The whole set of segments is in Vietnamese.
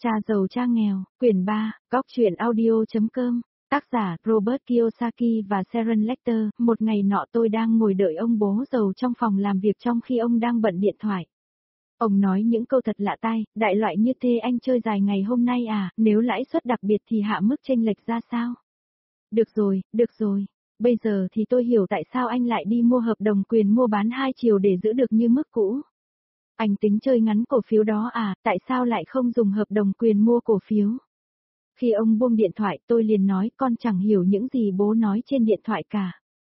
Cha giàu cha nghèo, quyển 3, góc truyện audio.com, tác giả Robert Kiyosaki và Sharon Lecter. Một ngày nọ tôi đang ngồi đợi ông bố giàu trong phòng làm việc trong khi ông đang bận điện thoại. Ông nói những câu thật lạ tai, đại loại như thế anh chơi dài ngày hôm nay à, nếu lãi suất đặc biệt thì hạ mức chênh lệch ra sao? Được rồi, bây giờ thì tôi hiểu tại sao anh lại đi mua hợp đồng quyền mua bán 2 chiều để giữ được như mức cũ. Anh tính chơi ngắn cổ phiếu đó à, tại sao lại không dùng hợp đồng quyền mua cổ phiếu? Khi ông buông điện thoại tôi liền nói con chẳng hiểu những gì bố nói trên điện thoại cả.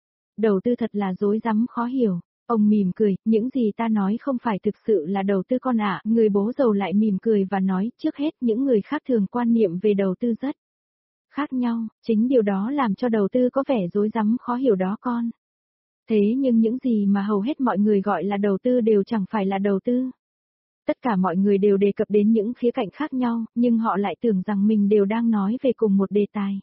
Đầu tư thật là rối rắm khó hiểu. Ông mỉm cười, những gì ta nói không phải thực sự là đầu tư con ạ. Người bố giàu lại mỉm cười và nói, trước hết những người khác thường quan niệm về đầu tư rất khác nhau, chính điều đó làm cho đầu tư có vẻ rối rắm khó hiểu đó con. Thế nhưng những gì mà hầu hết mọi người gọi là đầu tư đều chẳng phải là đầu tư. Tất cả mọi người đều đề cập đến những khía cạnh khác nhau, nhưng họ lại tưởng rằng mình đều đang nói về cùng một đề tài.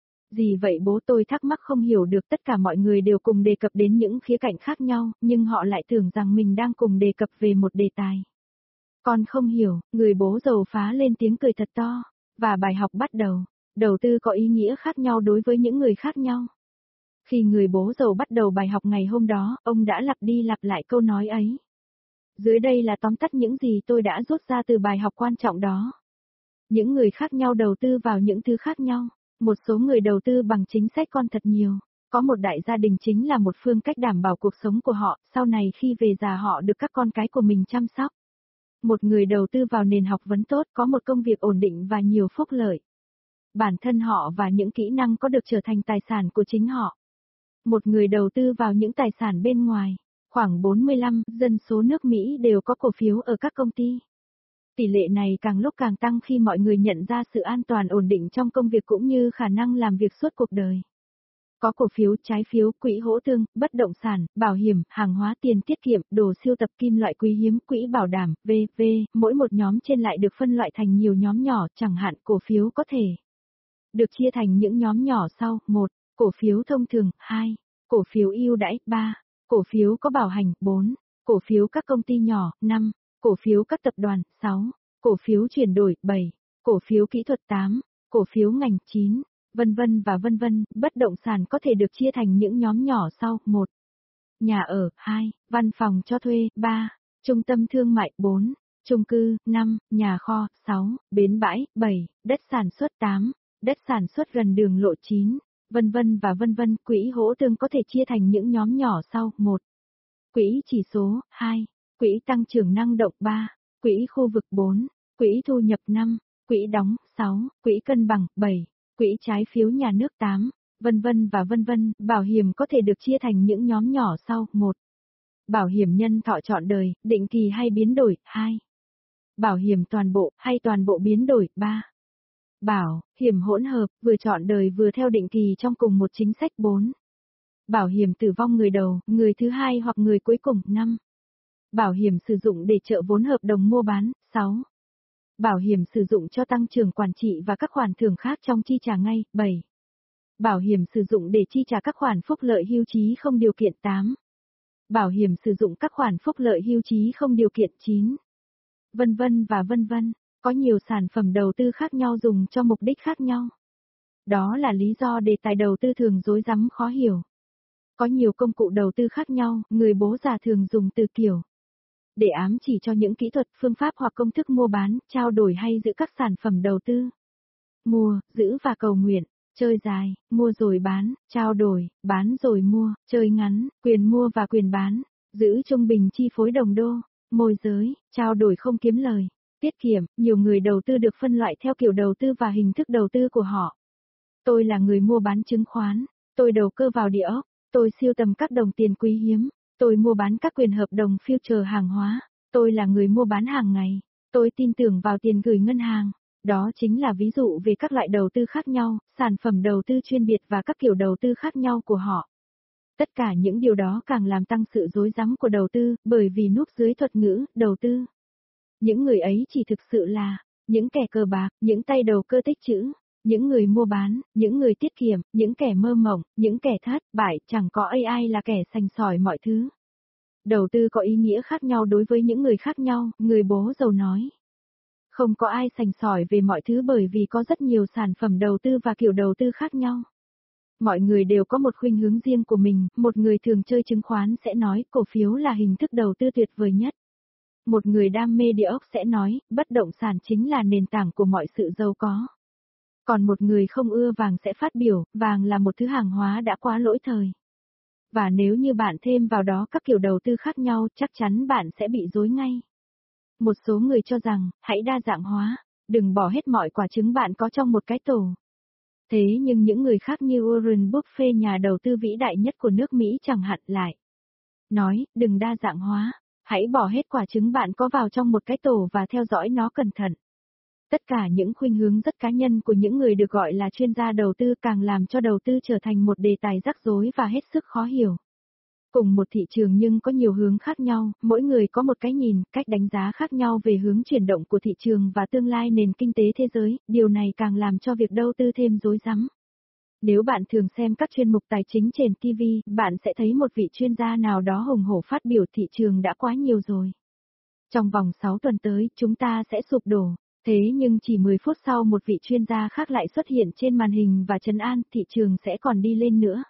Gì vậy bố, tôi thắc mắc không hiểu được, tất cả mọi người đều cùng đề cập đến những khía cạnh khác nhau, nhưng họ lại tưởng rằng mình đang cùng đề cập về một đề tài. Con không hiểu, người bố giàu phá lên tiếng cười thật to, và bài học bắt đầu. Đầu tư có ý nghĩa khác nhau đối với những người khác nhau. Khi người bố giàu bắt đầu bài học ngày hôm đó, ông đã lặp đi lặp lại câu nói ấy. Dưới đây là tóm tắt những gì tôi đã rút ra từ bài học quan trọng đó. Những người khác nhau đầu tư vào những thứ khác nhau. Một số người đầu tư bằng chính sách con thật nhiều. Có một đại gia đình chính là một phương cách đảm bảo cuộc sống của họ, sau này khi về già họ được các con cái của mình chăm sóc. Một người đầu tư vào nền học vấn tốt, có một công việc ổn định và nhiều phúc lợi. Bản thân họ và những kỹ năng có được trở thành tài sản của chính họ. Một người đầu tư vào những tài sản bên ngoài. Khoảng 45% dân số nước Mỹ đều có cổ phiếu ở các công ty. Tỷ lệ này càng lúc càng tăng khi mọi người nhận ra sự an toàn ổn định trong công việc cũng như khả năng làm việc suốt cuộc đời. Có cổ phiếu, trái phiếu, quỹ hỗ tương, bất động sản, bảo hiểm, hàng hóa, tiền tiết kiệm, đồ sưu tập, kim loại quý hiếm, quỹ bảo đảm, v.v. Mỗi một nhóm trên lại được phân loại thành nhiều nhóm nhỏ, chẳng hạn cổ phiếu có thể được chia thành những nhóm nhỏ sau: 1. Cổ phiếu thông thường, 2. Cổ phiếu ưu đãi, 3. Cổ phiếu có bảo hành, 4. Cổ phiếu các công ty nhỏ, 5. Cổ phiếu các tập đoàn, 6. Cổ phiếu chuyển đổi, 7. Cổ phiếu kỹ thuật, 8. Cổ phiếu ngành, 9. Vân vân và vân vân. Bất động sản có thể được chia thành những nhóm nhỏ sau: 1. Nhà ở, 2. Văn phòng cho thuê, 3. Trung tâm thương mại, 4. Chung cư, 5. Nhà kho, 6. Bến bãi, 7. Đất sản xuất, 8. Đất sản xuất gần đường lộ, 9. Vân vân và vân vân. Quỹ hỗ tương có thể chia thành những nhóm nhỏ sau: 1. Quỹ chỉ số, 2. Quỹ tăng trưởng năng động, 3. Quỹ khu vực, 4. Quỹ thu nhập, 5. Quỹ đóng, 6. Quỹ cân bằng, 7. Quỹ trái phiếu nhà nước, 8. Vân vân và vân vân. Bảo hiểm có thể được chia thành những nhóm nhỏ sau: 1. Bảo hiểm nhân thọ trọn đời, định kỳ hay biến đổi, 2. Bảo hiểm toàn bộ hay toàn bộ biến đổi, 3. Bảo hiểm hỗn hợp, vừa trọn đời vừa theo định kỳ trong cùng một chính sách, 4. Bảo hiểm tử vong người đầu, người thứ hai hoặc người cuối cùng, 5. Bảo hiểm sử dụng để trợ vốn hợp đồng mua bán, 6. Bảo hiểm sử dụng cho tăng trưởng quản trị và các khoản thưởng khác trong chi trả ngay, 7. Bảo hiểm sử dụng để chi trả các khoản phúc lợi hưu trí không điều kiện, 8. Bảo hiểm sử dụng các khoản phúc lợi hưu trí không điều kiện, 9. Vân vân và vân vân. Có nhiều sản phẩm đầu tư khác nhau dùng cho mục đích khác nhau. Đó là lý do đề tài đầu tư thường rối rắm khó hiểu. Có nhiều công cụ đầu tư khác nhau, người bố già thường dùng từ kiểu để ám chỉ cho những kỹ thuật, phương pháp hoặc công thức mua bán, trao đổi hay giữ các sản phẩm đầu tư. Mua, giữ và cầu nguyện, chơi dài, mua rồi bán, trao đổi, bán rồi mua, chơi ngắn, quyền mua và quyền bán, giữ trung bình chi phối đồng đô, môi giới, trao đổi không kiếm lời, tiết kiệm. Nhiều người đầu tư được phân loại theo kiểu đầu tư và hình thức đầu tư của họ. Tôi là người mua bán chứng khoán, tôi đầu cơ vào địa ốc, tôi sưu tầm các đồng tiền quý hiếm, tôi mua bán các quyền hợp đồng future hàng hóa, tôi là người mua bán hàng ngày, tôi tin tưởng vào tiền gửi ngân hàng. Đó chính là ví dụ về các loại đầu tư khác nhau, sản phẩm đầu tư chuyên biệt và các kiểu đầu tư khác nhau của họ. Tất cả những điều đó càng làm tăng sự rối rắm của đầu tư, bởi vì núp dưới thuật ngữ đầu tư, những người ấy chỉ thực sự là những kẻ cờ bạc, những tay đầu cơ tích trữ, những người mua bán, những người tiết kiệm, những kẻ mơ mộng, những kẻ thất bại. Chẳng có ai là kẻ sành sỏi mọi thứ. Đầu tư có ý nghĩa khác nhau đối với những người khác nhau, người bố giàu nói. Không có ai sành sỏi về mọi thứ bởi vì có rất nhiều sản phẩm đầu tư và kiểu đầu tư khác nhau. Mọi người đều có một khuynh hướng riêng của mình, một người thường chơi chứng khoán sẽ nói cổ phiếu là hình thức đầu tư tuyệt vời nhất. Một người đam mê địa ốc sẽ nói, bất động sản chính là nền tảng của mọi sự giàu có. Còn một người không ưa vàng sẽ phát biểu, vàng là một thứ hàng hóa đã quá lỗi thời. Và nếu như bạn thêm vào đó các kiểu đầu tư khác nhau, chắc chắn bạn sẽ bị rối ngay. Một số người cho rằng, hãy đa dạng hóa, đừng bỏ hết mọi quả trứng bạn có trong một cái tổ. Thế nhưng những người khác như Warren Buffett, nhà đầu tư vĩ đại nhất của nước Mỹ chẳng hạn lại nói, đừng đa dạng hóa, hãy bỏ hết quả trứng bạn có vào trong một cái tổ và theo dõi nó cẩn thận. Tất cả những khuynh hướng rất cá nhân của những người được gọi là chuyên gia đầu tư càng làm cho đầu tư trở thành một đề tài rắc rối và hết sức khó hiểu. Cùng một thị trường nhưng có nhiều hướng khác nhau, mỗi người có một cái nhìn, cách đánh giá khác nhau về hướng chuyển động của thị trường và tương lai nền kinh tế thế giới, điều này càng làm cho việc đầu tư thêm rối rắm. Nếu bạn thường xem các chuyên mục tài chính trên TV, bạn sẽ thấy một vị chuyên gia nào đó hùng hổ phát biểu thị trường đã quá nhiều rồi. Trong vòng 6 tuần tới, chúng ta sẽ sụp đổ. Thế nhưng chỉ 10 phút sau một vị chuyên gia khác lại xuất hiện trên màn hình và trấn an, thị trường sẽ còn đi lên nữa.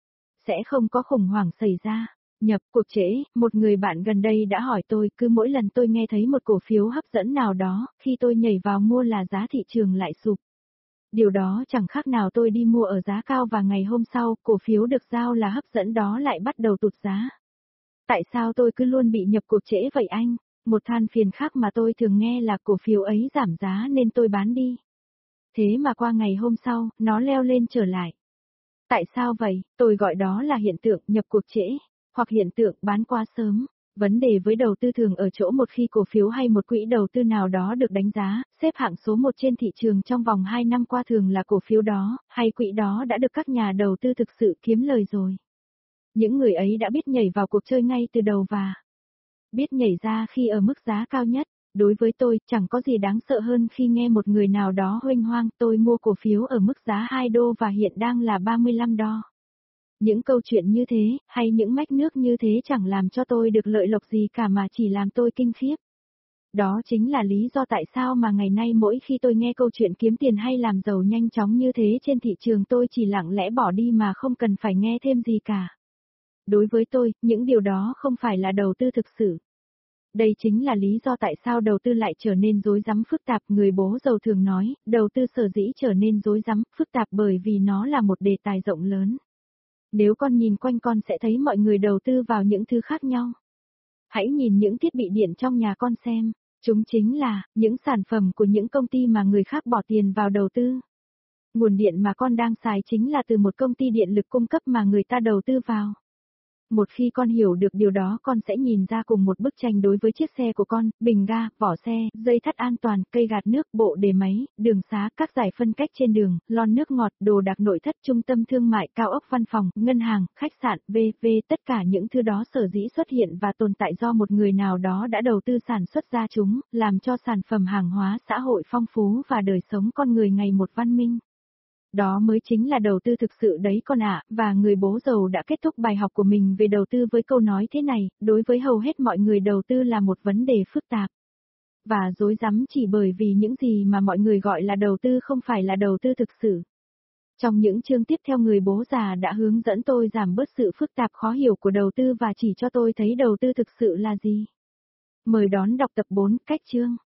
Sẽ không có khủng hoảng xảy ra. Nhập cuộc trễ, một người bạn gần đây đã hỏi tôi, cứ mỗi lần tôi nghe thấy một cổ phiếu hấp dẫn nào đó, khi tôi nhảy vào mua là giá thị trường lại sụp. Điều đó chẳng khác nào tôi đi mua ở giá cao và ngày hôm sau, cổ phiếu được giao là hấp dẫn đó lại bắt đầu tụt giá. Tại sao tôi cứ luôn bị nhập cuộc trễ vậy anh? Một than phiền khác mà tôi thường nghe là cổ phiếu ấy giảm giá nên tôi bán đi. Thế mà qua ngày hôm sau, nó leo lên trở lại. Tại sao vậy? Tôi gọi đó là hiện tượng nhập cuộc trễ, hoặc hiện tượng bán quá sớm. Vấn đề với đầu tư thường ở chỗ một khi cổ phiếu hay một quỹ đầu tư nào đó được đánh giá, xếp hạng số 1 trên thị trường trong vòng 2 năm qua thường là cổ phiếu đó, hay quỹ đó đã được các nhà đầu tư thực sự kiếm lời rồi. Những người ấy đã biết nhảy vào cuộc chơi ngay từ đầu và biết nhảy ra khi ở mức giá cao nhất. Đối với tôi, chẳng có gì đáng sợ hơn khi nghe một người nào đó huênh hoang, tôi mua cổ phiếu ở mức giá 2 đô và hiện đang là 35 đô. Những câu chuyện như thế, hay những mách nước như thế chẳng làm cho tôi được lợi lộc gì cả mà chỉ làm tôi kinh khiếp. Đó chính là lý do tại sao mà ngày nay mỗi khi tôi nghe câu chuyện kiếm tiền hay làm giàu nhanh chóng như thế trên thị trường tôi chỉ lặng lẽ bỏ đi mà không cần phải nghe thêm gì cả. Đối với tôi, những điều đó không phải là đầu tư thực sự. Đây chính là lý do tại sao đầu tư lại trở nên rối rắm phức tạp. Người bố giàu thường nói, đầu tư sở dĩ trở nên rối rắm, phức tạp bởi vì nó là một đề tài rộng lớn. Nếu con nhìn quanh con sẽ thấy mọi người đầu tư vào những thứ khác nhau. Hãy nhìn những thiết bị điện trong nhà con xem, chúng chính là những sản phẩm của những công ty mà người khác bỏ tiền vào đầu tư. Nguồn điện mà con đang xài chính là từ một công ty điện lực cung cấp mà người ta đầu tư vào. Một khi con hiểu được điều đó con sẽ nhìn ra cùng một bức tranh đối với chiếc xe của con, bình ga, vỏ xe, dây thắt an toàn, cây gạt nước, bộ đề máy, đường xá, các giải phân cách trên đường, lon nước ngọt, đồ đạc nội thất, trung tâm thương mại, cao ốc văn phòng, ngân hàng, khách sạn, v.v. Tất cả những thứ đó sở dĩ xuất hiện và tồn tại do một người nào đó đã đầu tư sản xuất ra chúng, làm cho sản phẩm hàng hóa xã hội phong phú và đời sống con người ngày một văn minh. Đó mới chính là đầu tư thực sự đấy con ạ, và người bố giàu đã kết thúc bài học của mình về đầu tư với câu nói thế này, đối với hầu hết mọi người đầu tư là một vấn đề phức tạp. Và rối rắm chỉ bởi vì những gì mà mọi người gọi là đầu tư không phải là đầu tư thực sự. Trong những chương tiếp theo người bố già đã hướng dẫn tôi giảm bớt sự phức tạp khó hiểu của đầu tư và chỉ cho tôi thấy đầu tư thực sự là gì. Mời đón đọc tập 4, cách chương.